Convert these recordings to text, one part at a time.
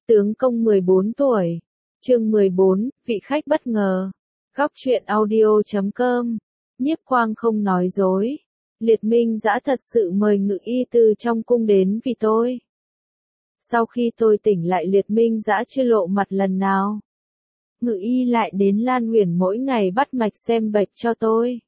Tướng công 14 tuổi. Chương 14, vị khách bất ngờ. Góc truyện audio.com. Nhiếp Quang không nói dối. Liệt Minh Dã thật sự mời Ngự Y từ trong cung đến vì tôi. Sau khi tôi tỉnh lại Liệt Minh Dã chưa lộ mặt lần nào. Ngự Y lại đến Lan Uyển mỗi ngày bắt mạch xem bệnh cho tôi.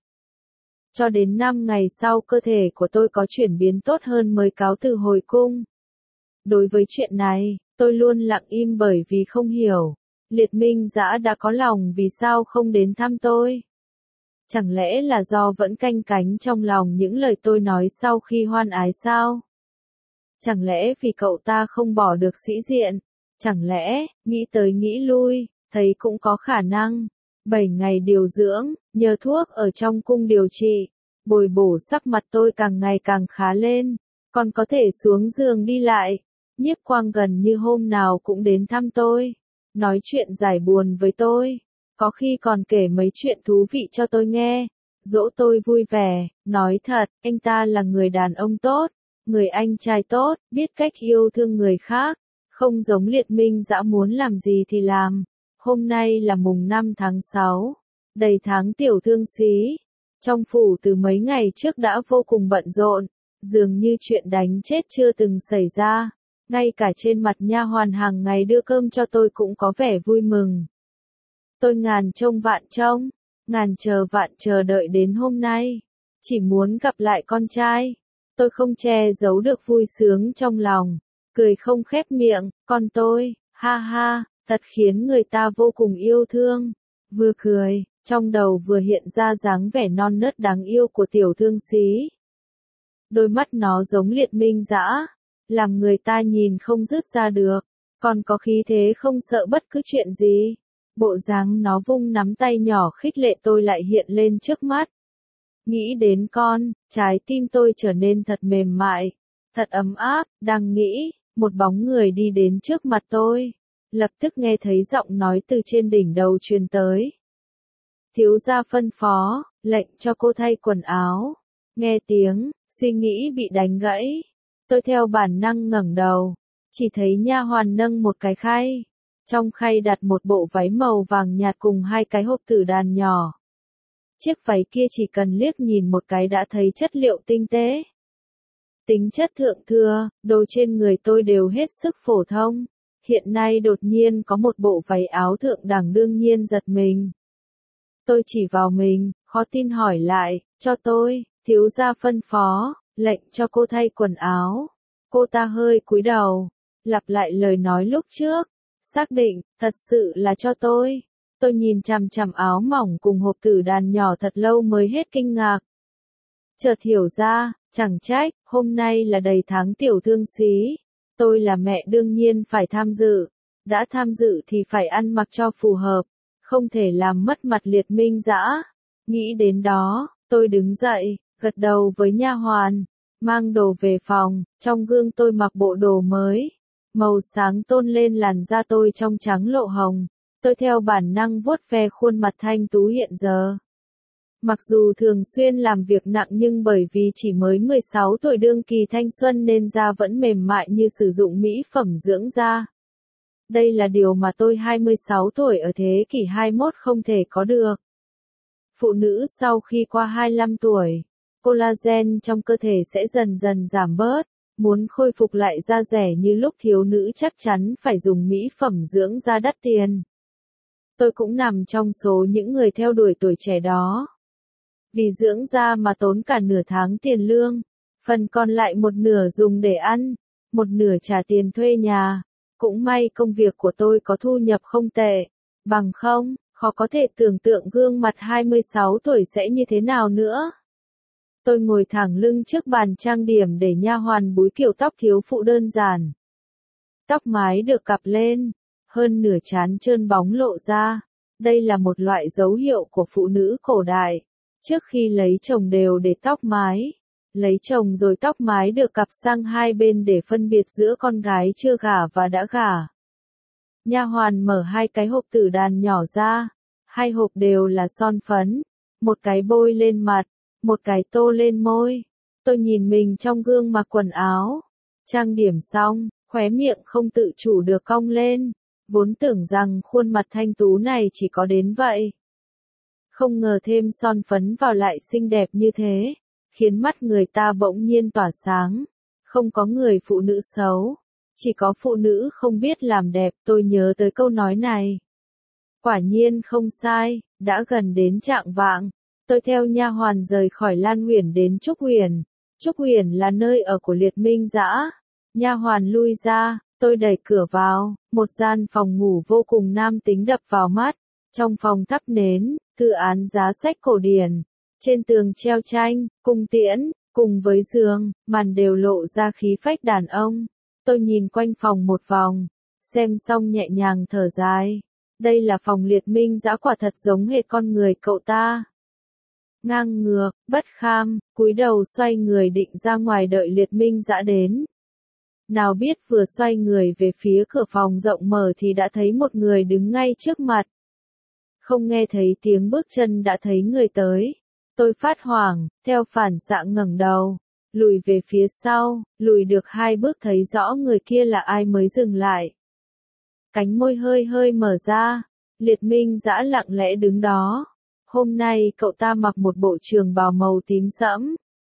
Cho đến 5 ngày sau cơ thể của tôi có chuyển biến tốt hơn mới cáo từ hồi cung. Đối với chuyện này, tôi luôn lặng im bởi vì không hiểu. Liệt Minh Dã đã có lòng vì sao không đến thăm tôi? Chẳng lẽ là do vẫn canh cánh trong lòng những lời tôi nói sau khi hoan ái sao? Chẳng lẽ vì cậu ta không bỏ được sĩ diện? Chẳng lẽ, nghĩ tới nghĩ lui, thấy cũng có khả năng. 7 ngày điều dưỡng, nhờ thuốc ở trong cung điều trị, bồi bổ sắc mặt tôi càng ngày càng khá lên, còn có thể xuống giường đi lại. Nhiếp Quang gần như hôm nào cũng đến thăm tôi, nói chuyện giải buồn với tôi, có khi còn kể mấy chuyện thú vị cho tôi nghe, dỗ tôi vui vẻ, nói thật, anh ta là người đàn ông tốt, người anh trai tốt, biết cách yêu thương người khác, không giống Liệt Minh Dã muốn làm gì thì làm. Hôm nay là mùng 5 tháng 6, đầy tháng tiểu thương xí. Trong phủ từ mấy ngày trước đã vô cùng bận rộn, dường như chuyện đánh chết chưa từng xảy ra. Ngay cả trên mặt nha hoàn hàng ngày đưa cơm cho tôi cũng có vẻ vui mừng. Tôi ngàn trông vạn trông, ngàn chờ vạn chờ đợi đến hôm nay. Chỉ muốn gặp lại con trai. Tôi không che giấu được vui sướng trong lòng. Cười không khép miệng, con tôi, ha ha, thật khiến người ta vô cùng yêu thương. Vừa cười, trong đầu vừa hiện ra dáng vẻ non nớt đáng yêu của tiểu thương xí. Đôi mắt nó giống Liệt Minh Dã, làm người ta nhìn không dứt ra được, còn có khí thế không sợ bất cứ chuyện gì. Bộ dáng nó vung nắm tay nhỏ khích lệ tôi lại hiện lên trước mắt. Nghĩ đến con, trái tim tôi trở nên thật mềm mại, thật ấm áp, đang nghĩ, một bóng người đi đến trước mặt tôi. Lập tức nghe thấy giọng nói từ trên đỉnh đầu truyền tới. Thiếu gia phân phó, lệnh cho cô thay quần áo. Nghe tiếng, suy nghĩ bị đánh gãy. Tôi theo bản năng ngẩng đầu, chỉ thấy nha hoàn nâng một cái khay. Trong khay đặt một bộ váy màu vàng nhạt cùng 2 cái hộp tử đàn nhỏ. Chiếc váy kia chỉ cần liếc nhìn một cái đã thấy chất liệu tinh tế. Tính chất thượng thừa, đồ trên người tôi đều hết sức phổ thông. Hiện nay đột nhiên có một bộ váy áo thượng đẳng đương nhiên giật mình. Tôi chỉ vào mình, khó tin hỏi lại, cho tôi, thiếu gia phân phó, lệnh cho cô thay quần áo. Cô ta hơi cúi đầu, lặp lại lời nói lúc trước, xác định, thật sự là cho tôi. Tôi nhìn chằm chằm áo mỏng cùng hộp tử đàn nhỏ thật lâu mới hết kinh ngạc. Chợt hiểu ra, chẳng trách, hôm nay là đầy tháng tiểu thương xí. Tôi là mẹ đương nhiên phải tham dự, đã tham dự thì phải ăn mặc cho phù hợp, không thể làm mất mặt Liệt Minh Dã. Nghĩ đến đó, tôi đứng dậy, gật đầu với nha hoàn, mang đồ về phòng, trong gương tôi mặc bộ đồ mới, màu sáng tôn lên làn da tôi trong trắng lộ hồng. Tôi theo bản năng vuốt ve khuôn mặt thanh tú hiện giờ. Mặc dù thường xuyên làm việc nặng nhưng bởi vì chỉ mới 16 tuổi đương kỳ thanh xuân nên da vẫn mềm mại như sử dụng mỹ phẩm dưỡng da. Đây là điều mà tôi 26 tuổi ở thế kỷ 21 không thể có được. Phụ nữ sau khi qua 25 tuổi, collagen trong cơ thể sẽ dần dần giảm bớt. Muốn khôi phục lại da rẻ như lúc thiếu nữ chắc chắn phải dùng mỹ phẩm dưỡng da đắt tiền. Tôi cũng nằm trong số những người theo đuổi tuổi trẻ đó. Vì dưỡng da mà tốn cả nửa tháng tiền lương, phần còn lại một nửa dùng để ăn, một nửa trả tiền thuê nhà. Cũng may công việc của tôi có thu nhập không tệ, bằng không, khó có thể tưởng tượng gương mặt 26 tuổi sẽ như thế nào nữa. Tôi ngồi thẳng lưng trước bàn trang điểm để nha hoàn búi kiểu tóc thiếu phụ đơn giản. Tóc mái được cặp lên, hơn nửa trán trơn bóng lộ ra. Đây là một loại dấu hiệu của phụ nữ cổ đại. Trước khi lấy chồng đều để tóc mái. Lấy chồng rồi tóc mái được cặp sang hai bên để phân biệt giữa con gái chưa gả và đã gả. Nha hoàn mở 2 cái hộp tử đàn nhỏ ra. 2 hộp đều là son phấn. Một cái bôi lên mặt, một cái tô lên môi. Tôi nhìn mình trong gương mặc quần áo. Trang điểm xong, khóe miệng không tự chủ được cong lên, vốn tưởng rằng khuôn mặt thanh tú này chỉ có đến vậy. Không ngờ thêm son phấn vào lại xinh đẹp như thế, khiến mắt người ta bỗng nhiên tỏa sáng. Không có người phụ nữ xấu, chỉ có phụ nữ không biết làm đẹp. Tôi nhớ tới câu nói này. Quả nhiên không sai, đã gần đến chạng vạng, tôi theo nha hoàn rời khỏi Lan Uyển đến Trúc Uyển. Trúc Uyển là nơi ở của Liệt Minh Dã. Nha hoàn lui ra, tôi đẩy cửa vào, một gian phòng ngủ vô cùng nam tính đập vào mắt. Trong phòng thắp nến, thư án giá sách cổ điển, trên tường treo tranh, cung tiễn, cùng với giường, màn đều lộ ra khí phách đàn ông. Tôi nhìn quanh phòng một vòng, xem xong nhẹ nhàng thở dài. Đây là phòng Liệt Minh Dã, quả thật giống hệt con người cậu ta. Ngang ngược, bất kham, cúi đầu xoay người định ra ngoài đợi Liệt Minh Dã đến. Nào biết vừa xoay người về phía cửa phòng rộng mở thì đã thấy một người đứng ngay trước mặt. Không nghe thấy tiếng bước chân đã thấy người tới. Tôi phát hoảng, theo phản xạ ngẩng đầu, lùi về phía sau, lùi được 2 bước thấy rõ người kia là ai mới dừng lại. Cánh môi hơi hơi mở ra, Liệt Minh Dã lặng lẽ đứng đó. Hôm nay cậu ta mặc một bộ trường bào màu tím sẫm.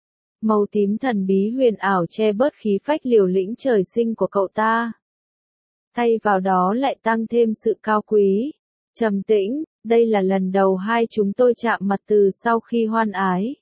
Màu tím thần bí huyền ảo che bớt khí phách liều lĩnh trời sinh của cậu ta. Thay vào đó lại tăng thêm sự cao quý, trầm tĩnh. Đây là lần đầu hai chúng tôi chạm mặt từ sau khi hoan ái.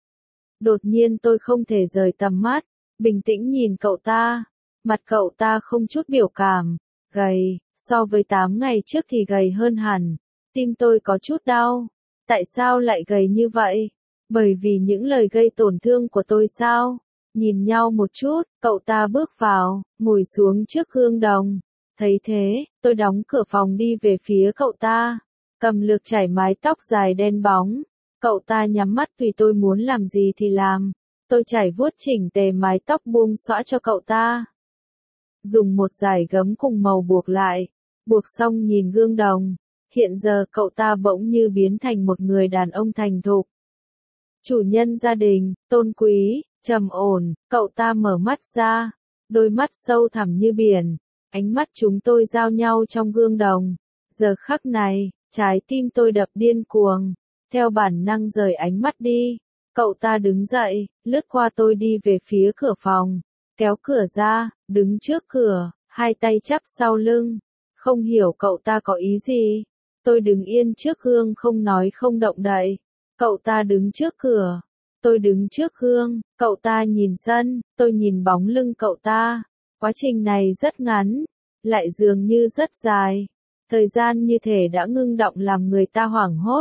Đột nhiên tôi không thể rời tầm mắt, bình tĩnh nhìn cậu ta. Mặt cậu ta không chút biểu cảm, gầy, so với 8 ngày trước thì gầy hơn hẳn. Tim tôi có chút đau. Tại sao lại gầy như vậy? Bởi vì những lời gây tổn thương của tôi sao? Nhìn nhau một chút, cậu ta bước vào, ngồi xuống trước gương đồng. Thấy thế, tôi đóng cửa phòng đi về phía cậu ta. Cầm lược chải mái tóc dài đen bóng. Cậu ta nhắm mắt tùy tôi muốn làm gì thì làm. Tôi chải vuốt chỉnh tề mái tóc buông xõa cho cậu ta. Dùng một dải gấm cùng màu buộc lại. Buộc xong nhìn gương đồng. Hiện giờ cậu ta bỗng như biến thành một người đàn ông thành thục. Chủ nhân gia đình, tôn quý, trầm ổn. Cậu ta mở mắt ra. Đôi mắt sâu thẳm như biển. Ánh mắt chúng tôi giao nhau trong gương đồng. Giờ khắc này, trái tim tôi đập điên cuồng, theo bản năng rời ánh mắt đi. Cậu ta đứng dậy, lướt qua tôi đi về phía cửa phòng, kéo cửa ra, đứng trước cửa, hai tay chắp sau lưng. Không hiểu cậu ta có ý gì. Tôi đứng yên trước gương không nói không động đậy. Cậu ta đứng trước cửa, tôi đứng trước gương, cậu ta nhìn sân, tôi nhìn bóng lưng cậu ta. Quá trình này rất ngắn, lại dường như rất dài. Thời gian như thể đã ngưng động làm người ta hoảng hốt.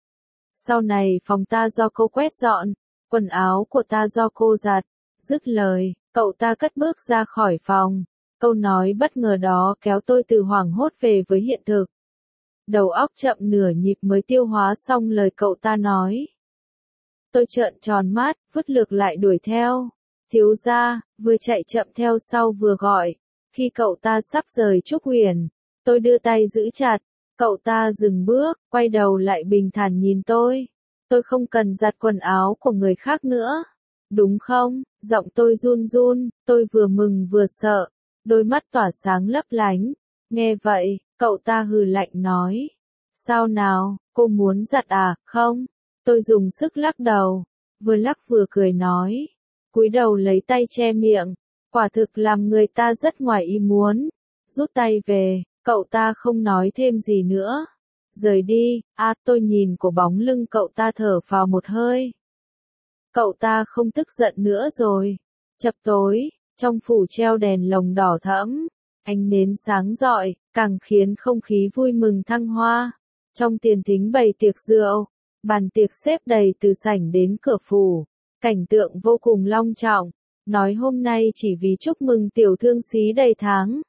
Sau này phòng ta do cô quét dọn, quần áo của ta do cô giặt. Dứt lời, cậu ta cất bước ra khỏi phòng. Câu nói bất ngờ đó kéo tôi từ hoảng hốt về với hiện thực. Đầu óc chậm nửa nhịp mới tiêu hóa xong lời cậu ta nói. Tôi trợn tròn mắt, vứt lược lại đuổi theo. Thiếu gia, vừa chạy chậm theo sau vừa gọi. Khi cậu ta sắp rời Trúc Uyển, tôi đưa tay giữ chặt. Cậu ta dừng bước, quay đầu lại bình thản nhìn tôi. Tôi không cần giặt quần áo của người khác nữa. Đúng không? Giọng tôi run run, tôi vừa mừng vừa sợ. Đôi mắt tỏa sáng lấp lánh. Nghe vậy, cậu ta hừ lạnh nói. Sao nào, cô muốn giặt à? Không. Tôi dùng sức lắc đầu. Vừa lắc vừa cười nói. Cúi đầu lấy tay che miệng. Quả thực làm người ta rất ngoài ý muốn. Rút tay về, cậu ta không nói thêm gì nữa. Rời đi, tôi nhìn của bóng lưng cậu ta thở phào một hơi. Cậu ta không tức giận nữa rồi. Chập tối, trong phủ treo đèn lồng đỏ thẫm. Ánh nến sáng rọi, càng khiến không khí vui mừng thăng hoa. Trong tiền thính bày tiệc rượu, bàn tiệc xếp đầy từ sảnh đến cửa phủ. Cảnh tượng vô cùng long trọng. Nói hôm nay chỉ vì chúc mừng tiểu thương xí đầy tháng.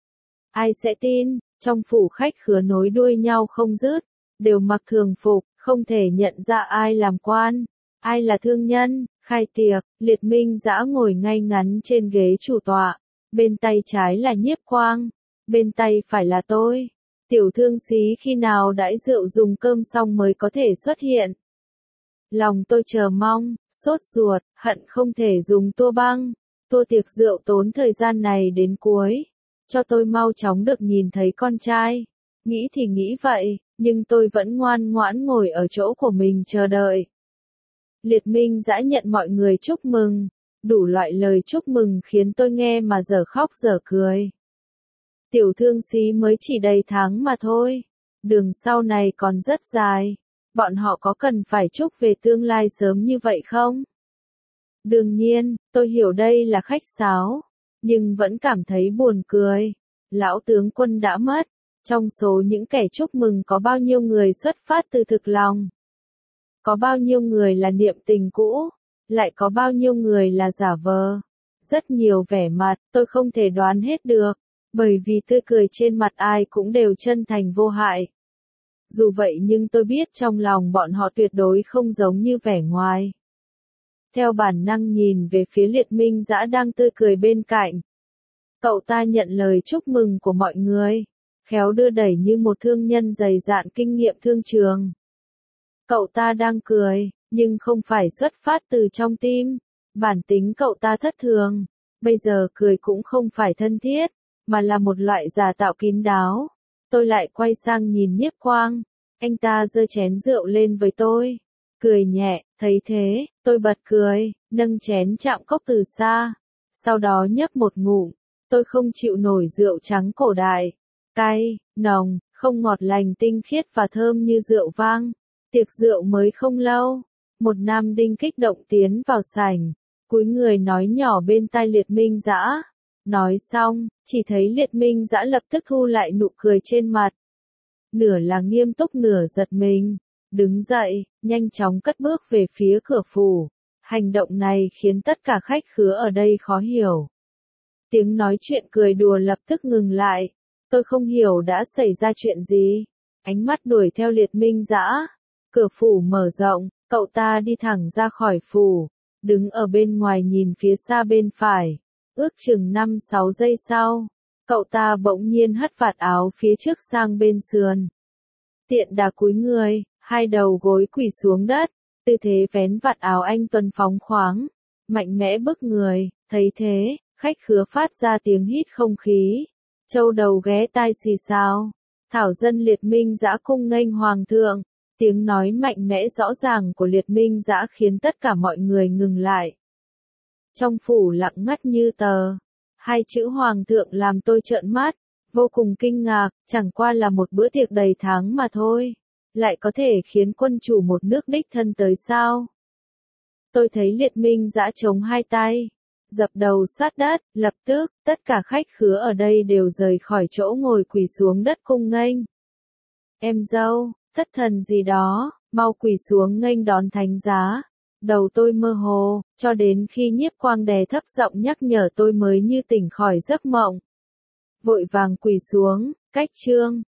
Ai sẽ tin, trong phủ khách khứa nối đuôi nhau không dứt, đều mặc thường phục, không thể nhận ra ai làm quan, ai là thương nhân. Khai tiệc, Liệt Minh Dã ngồi ngay ngắn trên ghế chủ tọa, bên tay trái là Nhiếp Quang, bên tay phải là tôi. Tiểu thương xí khi nào đãi rượu dùng cơm xong mới có thể xuất hiện. Lòng tôi chờ mong, sốt ruột, hận không thể dùng tua băng, Tô tiệc rượu tốn thời gian này đến cuối, cho tôi mau chóng được nhìn thấy con trai. Nghĩ thì nghĩ vậy, nhưng tôi vẫn ngoan ngoãn ngồi ở chỗ của mình chờ đợi. Liệt Minh Dã nhận mọi người chúc mừng, đủ loại lời chúc mừng khiến tôi nghe mà dở khóc dở cười. Tiểu thương sĩ mới chỉ đầy tháng mà thôi, đường sau này còn rất dài, bọn họ có cần phải chúc về tương lai sớm như vậy không? Đương nhiên, tôi hiểu đây là khách sáo, nhưng vẫn cảm thấy buồn cười. Lão tướng quân đã mất, trong số những kẻ chúc mừng có bao nhiêu người xuất phát từ thực lòng? Có bao nhiêu người là niệm tình cũ, lại có bao nhiêu người là giả vờ? Rất nhiều vẻ mặt, tôi không thể đoán hết được, bởi vì tươi cười trên mặt ai cũng đều chân thành vô hại. Dù vậy nhưng tôi biết trong lòng bọn họ tuyệt đối không giống như vẻ ngoài. Theo bản năng nhìn về phía Liệt Minh Dã đang tươi cười bên cạnh. Cậu ta nhận lời chúc mừng của mọi người, khéo đưa đẩy như một thương nhân dày dạn kinh nghiệm thương trường. Cậu ta đang cười, nhưng không phải xuất phát từ trong tim. Bản tính cậu ta thất thường, bây giờ cười cũng không phải thân thiết, mà là một loại giả tạo kín đáo. Tôi lại quay sang nhìn Nhiếp Quang, anh ta giơ chén rượu lên với tôi, cười nhẹ, thấy thế, tôi bật cười, nâng chén chạm cốc từ xa, sau đó nhấp một ngụm. Tôi không chịu nổi rượu trắng cổ đại, cay, nồng, không ngọt lành tinh khiết và thơm như rượu vang. Tiệc rượu mới không lâu, một nam đinh kích động tiến vào sảnh, cúi người nói nhỏ bên tai Liệt Minh Dã. Nói xong, chỉ thấy Liệt Minh Dã lập tức thu lại nụ cười trên mặt. Nửa là nghiêm túc nửa giật mình, đứng dậy, nhanh chóng cất bước về phía cửa phủ. Hành động này khiến tất cả khách khứa ở đây khó hiểu. Tiếng nói chuyện cười đùa lập tức ngừng lại. Tôi không hiểu đã xảy ra chuyện gì. Ánh mắt đuổi theo Liệt Minh Dã. Cửa phủ mở rộng, cậu ta đi thẳng ra khỏi phủ, đứng ở bên ngoài nhìn phía xa bên phải. Ước chừng 5-6 giây sau, cậu ta bỗng nhiên hất vạt áo phía trước sang bên sườn. Tiện đà cúi người, hai đầu gối quỳ xuống đất, tư thế vén vạt áo anh tuấn phóng khoáng, mạnh mẽ bức người. Thấy thế, khách khứa phát ra tiếng hít không khí, châu đầu ghé tai xì xào. Thảo dân Liệt Minh Dã cung nghênh hoàng thượng. Tiếng nói mạnh mẽ rõ ràng của Liệt Minh Dã khiến tất cả mọi người ngừng lại. Trong phủ lặng ngắt như tờ. Hai chữ hoàng thượng làm tôi trợn mắt, vô cùng kinh ngạc, chẳng qua là một bữa tiệc đầy tháng mà thôi. Lại có thể khiến quân chủ một nước đích thân tới sao? Tôi thấy Liệt Minh Dã chống hai tay, dập đầu sát đất, lập tức, tất cả khách khứa ở đây đều rời khỏi chỗ ngồi quỳ xuống đất cung nghênh. Em dâu, thất thần gì đó, mau quỳ xuống nghênh đón thánh giá. Đầu tôi mơ hồ, cho đến khi Nhiếp Quang đè thấp giọng nhắc nhở tôi mới như tỉnh khỏi giấc mộng. Vội vàng quỳ xuống, cách chương.